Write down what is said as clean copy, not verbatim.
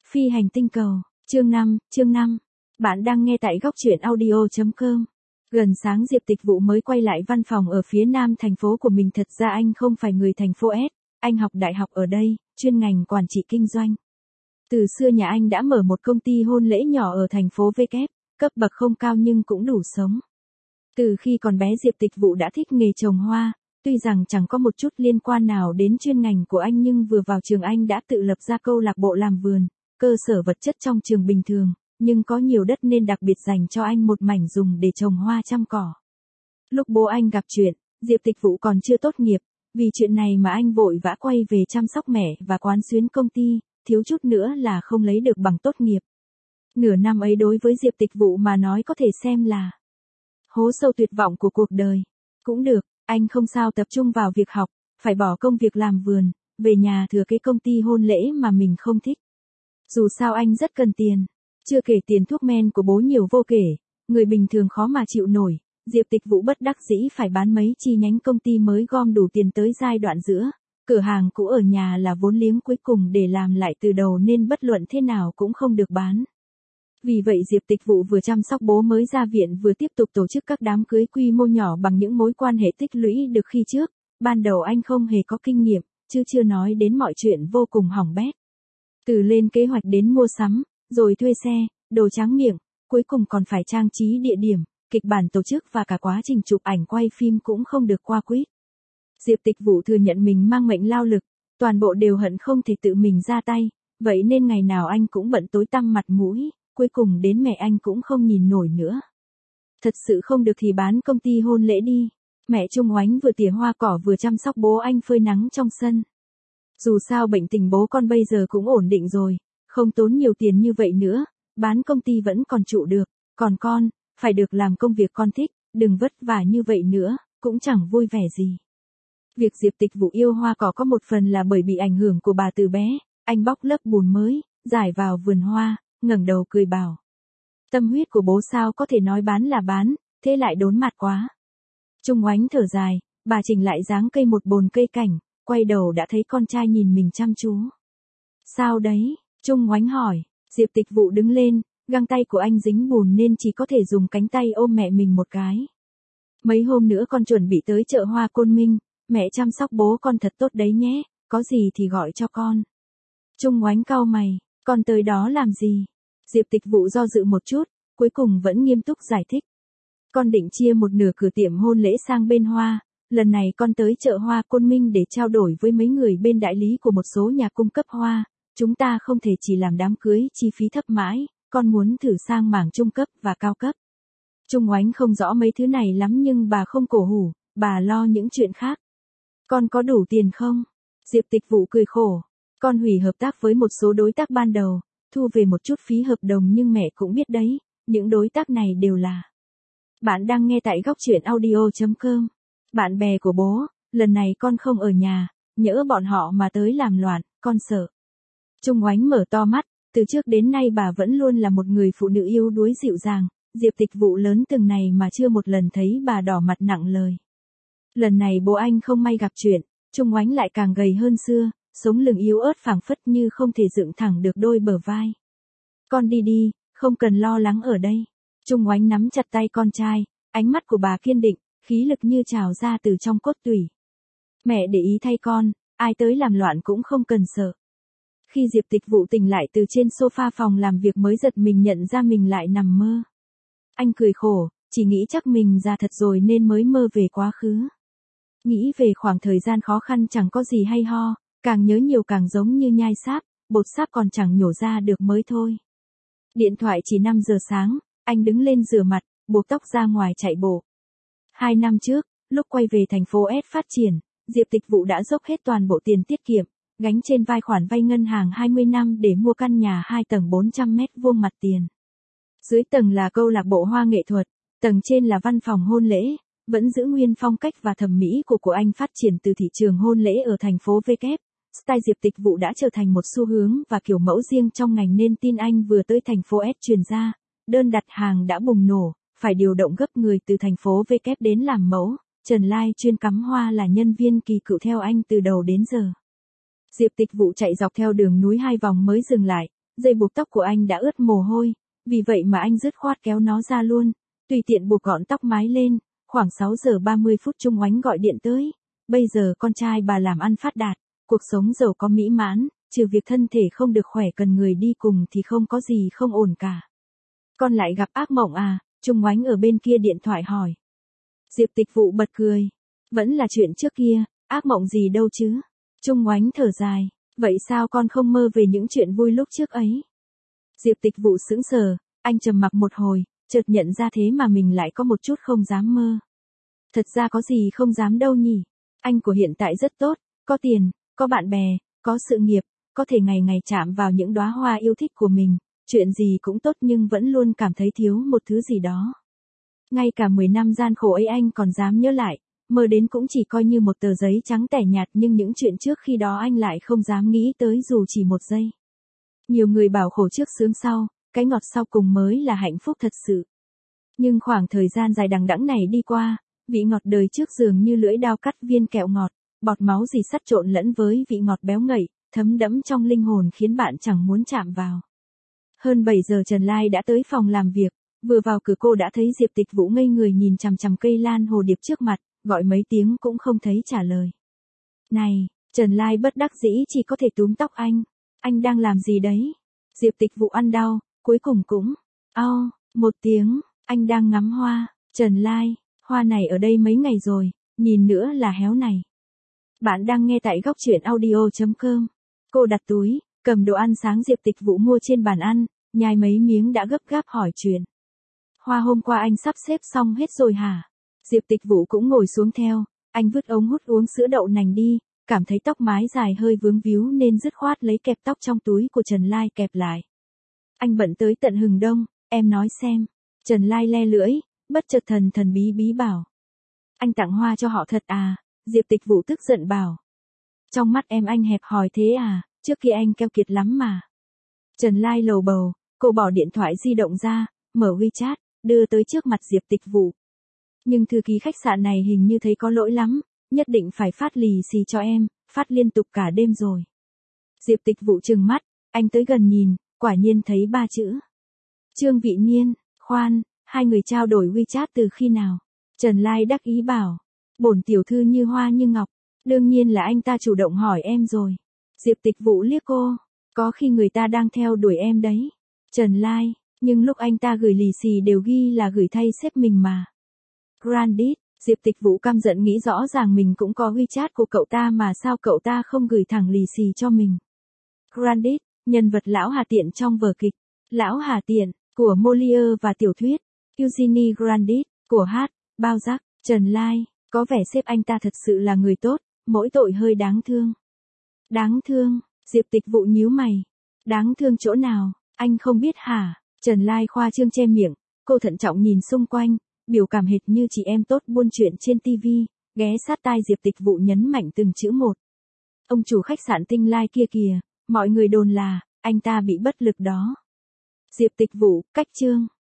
Phi hành tinh cầu, chương 5. Bạn đang nghe tại góc truyện audio.com. Gần sáng Diệp Tịch Vũ mới quay lại văn phòng ở phía nam thành phố của mình. Thật ra anh không phải người thành phố S, anh học đại học ở đây, chuyên ngành quản trị kinh doanh. Từ xưa nhà anh đã mở một công ty hôn lễ nhỏ ở thành phố V, cấp bậc không cao nhưng cũng đủ sống. Từ khi còn bé Diệp Tịch Vũ đã thích nghề trồng hoa, tuy rằng chẳng có một chút liên quan nào đến chuyên ngành của anh nhưng vừa vào trường anh đã tự lập ra câu lạc bộ làm vườn. Cơ sở vật chất trong trường bình thường, nhưng có nhiều đất nên đặc biệt dành cho anh một mảnh dùng để trồng hoa chăm cỏ. Lúc bố anh gặp chuyện, Diệp Tịch Vũ còn chưa tốt nghiệp, vì chuyện này mà anh vội vã quay về chăm sóc mẹ và quán xuyến công ty, thiếu chút nữa là không lấy được bằng tốt nghiệp. Nửa năm ấy đối với Diệp Tịch Vũ mà nói có thể xem là hố sâu tuyệt vọng của cuộc đời. Cũng được, anh không sao tập trung vào việc học, phải bỏ công việc làm vườn, về nhà thừa cái công ty hôn lễ mà mình không thích. Dù sao anh rất cần tiền, chưa kể tiền thuốc men của bố nhiều vô kể, người bình thường khó mà chịu nổi. Diệp Tịch Vũ bất đắc dĩ phải bán mấy chi nhánh công ty mới gom đủ tiền tới giai đoạn giữa. Cửa hàng cũ ở nhà là vốn liếng cuối cùng để làm lại từ đầu nên bất luận thế nào cũng không được bán. Vì vậy Diệp Tịch Vũ vừa chăm sóc bố mới ra viện vừa tiếp tục tổ chức các đám cưới quy mô nhỏ bằng những mối quan hệ tích lũy được khi trước. Ban đầu anh không hề có kinh nghiệm, chứ chưa nói đến mọi chuyện vô cùng hỏng bét. Từ lên kế hoạch đến mua sắm, rồi thuê xe, đồ tráng miệng, cuối cùng còn phải trang trí địa điểm, kịch bản tổ chức và cả quá trình chụp ảnh quay phim cũng không được qua quýt. Diệp Tịch Vũ thừa nhận mình mang mệnh lao lực, toàn bộ đều hận không thể tự mình ra tay, vậy nên ngày nào anh cũng bận tối tăm mặt mũi, cuối cùng đến mẹ anh cũng không nhìn nổi nữa. Thật sự không được thì bán công ty hôn lễ đi. Mẹ Trung Oánh vừa tỉa hoa cỏ vừa chăm sóc bố anh phơi nắng trong sân. Dù sao bệnh tình bố con bây giờ cũng ổn định rồi, không tốn nhiều tiền như vậy nữa, bán công ty vẫn còn trụ được, còn con, phải được làm công việc con thích, đừng vất vả như vậy nữa, cũng chẳng vui vẻ gì. Việc Diệp Tịch Vũ yêu hoa cỏ có một phần là bởi bị ảnh hưởng của bà từ bé, anh bóc lớp bùn mới, rải vào vườn hoa, ngẩng đầu cười bảo. Tâm huyết của bố sao có thể nói bán là bán, thế lại đốn mặt quá. Trung Oánh thở dài, bà chỉnh lại dáng cây một bồn cây cảnh, quay đầu đã thấy con trai nhìn mình chăm chú. Sao đấy? Trung Oánh hỏi. Diệp Tịch Vũ đứng lên, găng tay của anh dính bùn nên chỉ có thể dùng cánh tay ôm mẹ mình một cái. Mấy hôm nữa con chuẩn bị tới chợ hoa Côn Minh, mẹ chăm sóc bố con thật tốt đấy nhé, có gì thì gọi cho con. Trung Oánh cau mày, con tới đó làm gì? Diệp Tịch Vũ do dự một chút, cuối cùng vẫn nghiêm túc giải thích. Con định chia một nửa cửa tiệm hôn lễ sang bên hoa. Lần này con tới chợ hoa Côn Minh để trao đổi với mấy người bên đại lý của một số nhà cung cấp hoa. Chúng ta không thể chỉ làm đám cưới chi phí thấp mãi, con muốn thử sang mảng trung cấp và cao cấp. Trung Oánh không rõ mấy thứ này lắm nhưng bà không cổ hủ, bà lo những chuyện khác. Con có đủ tiền không? Diệp Tịch Vũ cười khổ. Con hủy hợp tác với một số đối tác ban đầu, thu về một chút phí hợp đồng nhưng mẹ cũng biết đấy, những đối tác này đều là. Bạn đang nghe tại góc truyện audio.com. Bạn bè của bố, lần này con không ở nhà, nhỡ bọn họ mà tới làm loạn, con sợ. Trung Oánh mở to mắt, từ trước đến nay bà vẫn luôn là một người phụ nữ yếu đuối dịu dàng, Diệp Tịch Vũ lớn từng này mà chưa một lần thấy bà đỏ mặt nặng lời. Lần này bố anh không may gặp chuyện, Trung Oánh lại càng gầy hơn xưa, sống lưng yếu ớt phảng phất như không thể dựng thẳng được đôi bờ vai. Con đi đi, không cần lo lắng ở đây. Trung Oánh nắm chặt tay con trai, ánh mắt của bà kiên định, khí lực như trào ra từ trong cốt tủy. Mẹ để ý thay con, ai tới làm loạn cũng không cần sợ. Khi Diệp Tịch Vũ tỉnh lại từ trên sofa phòng làm việc mới giật mình nhận ra mình lại nằm mơ. Anh cười khổ, chỉ nghĩ chắc mình già thật rồi nên mới mơ về quá khứ. Nghĩ về khoảng thời gian khó khăn chẳng có gì hay ho, càng nhớ nhiều càng giống như nhai sáp, bột sáp còn chẳng nhổ ra được mới thôi. Điện thoại chỉ 5 giờ sáng, anh đứng lên rửa mặt, buộc tóc ra ngoài chạy bộ. 2 năm trước, lúc quay về thành phố S phát triển, Diệp Tịch Vũ đã dốc hết toàn bộ tiền tiết kiệm, gánh trên vai khoản vay ngân hàng 20 năm để mua căn nhà 2 tầng 400 mét vuông mặt tiền. Dưới tầng là câu lạc bộ hoa nghệ thuật, tầng trên là văn phòng hôn lễ, vẫn giữ nguyên phong cách và thẩm mỹ của anh phát triển từ thị trường hôn lễ ở thành phố V. Style Diệp Tịch Vũ đã trở thành một xu hướng và kiểu mẫu riêng trong ngành nên tin anh vừa tới thành phố S truyền ra, đơn đặt hàng đã bùng nổ, phải điều động gấp người từ thành phố V đến làm mẫu. Trần Lai chuyên cắm hoa là nhân viên kỳ cựu theo anh từ đầu đến giờ. Diệp Tịch Vũ chạy dọc theo đường núi 2 vòng mới dừng lại, Dây buộc tóc của anh đã ướt mồ hôi, vì vậy mà anh dứt khoát kéo nó ra luôn, tùy tiện buộc gọn tóc mái lên. Khoảng 6 giờ 30 phút Trung Oánh gọi điện tới. Bây giờ con trai bà làm ăn phát đạt, cuộc sống giàu có mỹ mãn, trừ việc thân thể không được khỏe cần người đi cùng thì không có gì không ổn cả. Con lại gặp ác mộng à? Trung Oánh ở bên kia điện thoại hỏi. Diệp Tịch Vụ bật cười. Vẫn là chuyện trước kia, ác mộng gì đâu chứ. Trung Oánh thở dài. Vậy sao con không mơ về những chuyện vui lúc trước ấy? Diệp Tịch Vụ sững sờ, anh trầm mặc một hồi, chợt nhận ra thế mà mình lại có một chút không dám mơ. Thật ra có gì không dám đâu nhỉ. Anh của hiện tại rất tốt, có tiền, có bạn bè, có sự nghiệp, có thể ngày ngày chạm vào những đóa hoa yêu thích của mình, chuyện gì cũng tốt nhưng vẫn luôn cảm thấy thiếu một thứ gì đó. Ngay cả 10 năm gian khổ ấy anh còn dám nhớ lại, mơ đến cũng chỉ coi như một tờ giấy trắng tẻ nhạt nhưng những chuyện trước khi đó anh lại không dám nghĩ tới dù chỉ một giây. Nhiều người bảo khổ trước sướng sau, cái ngọt sau cùng mới là hạnh phúc thật sự. Nhưng khoảng thời gian dài đằng đẵng này đi qua, vị ngọt đời trước dường như lưỡi dao cắt viên kẹo ngọt, bọt máu dì sắt trộn lẫn với vị ngọt béo ngậy, thấm đẫm trong linh hồn khiến bạn chẳng muốn chạm vào. Hơn 7 giờ Trần Lai đã tới phòng làm việc, vừa vào cửa cô đã thấy Diệp Tịch Vũ ngây người nhìn chằm chằm cây lan hồ điệp trước mặt, gọi mấy tiếng cũng không thấy trả lời. Này, Trần Lai bất đắc dĩ chỉ có thể túm tóc anh đang làm gì đấy? Diệp Tịch Vũ ăn đau, cuối cùng cũng, một tiếng, anh đang ngắm hoa. Trần Lai, hoa này ở đây mấy ngày rồi, nhìn nữa là héo này. Bạn đang nghe tại góc truyện audio.com. Cô đặt túi, cầm đồ ăn sáng Diệp Tịch Vũ mua trên bàn ăn, nhai mấy miếng đã gấp gáp hỏi chuyện. Hoa hôm qua anh sắp xếp xong hết rồi hả? Diệp Tịch Vũ cũng ngồi xuống theo, anh vứt ống hút uống sữa đậu nành đi, cảm thấy tóc mái dài hơi vướng víu nên dứt khoát lấy kẹp tóc trong túi của Trần Lai kẹp lại. Anh bận tới tận hừng đông, em nói xem. Trần Lai le lưỡi, bất chợt thần thần bí bí bảo. Anh tặng hoa cho họ thật à? Diệp Tịch Vũ tức giận bảo. Trong mắt em anh hẹp hòi thế à, trước kia anh keo kiệt lắm mà. Trần Lai lầu bầu, cô bỏ điện thoại di động ra, mở WeChat, đưa tới trước mặt Diệp Tịch Vũ. Nhưng thư ký khách sạn này hình như thấy có lỗi lắm, nhất định phải phát lì xì cho em, phát liên tục cả đêm rồi. Diệp Tịch Vũ trừng mắt, anh tới gần nhìn, quả nhiên thấy 3 chữ. Trương Vị Niên, khoan, hai người trao đổi WeChat từ khi nào? Trần Lai đắc ý bảo, bổn tiểu thư như hoa như ngọc, đương nhiên là anh ta chủ động hỏi em rồi. Diệp Tịch Vũ liếc cô, có khi người ta đang theo đuổi em đấy. Trần Lai, nhưng lúc anh ta gửi lì xì đều ghi là gửi thay sếp mình mà. Grandit, Diệp Tịch Vũ căm giận nghĩ rõ ràng mình cũng có WeChat của cậu ta mà sao cậu ta không gửi thẳng lì xì cho mình. Grandit, nhân vật Lão Hà Tiện trong vở kịch Lão Hà Tiện của Molière và tiểu thuyết Eugenie Grandit của H. Balzac. Trần Lai, có vẻ sếp anh ta thật sự là người tốt, mỗi tội hơi đáng thương. Đáng thương, Diệp Tịch Vũ nhíu mày. Đáng thương chỗ nào, anh không biết hả? Trần Lai khoa trương che miệng, cô thận trọng nhìn xung quanh, biểu cảm hệt như chị em tốt buôn chuyện trên TV, ghé sát tai Diệp Tịch Vũ nhấn mạnh từng chữ một. Ông chủ khách sạn Tinh Lai kia kìa, mọi người đồn là anh ta bị bất lực đó. Diệp Tịch Vũ, cách chương.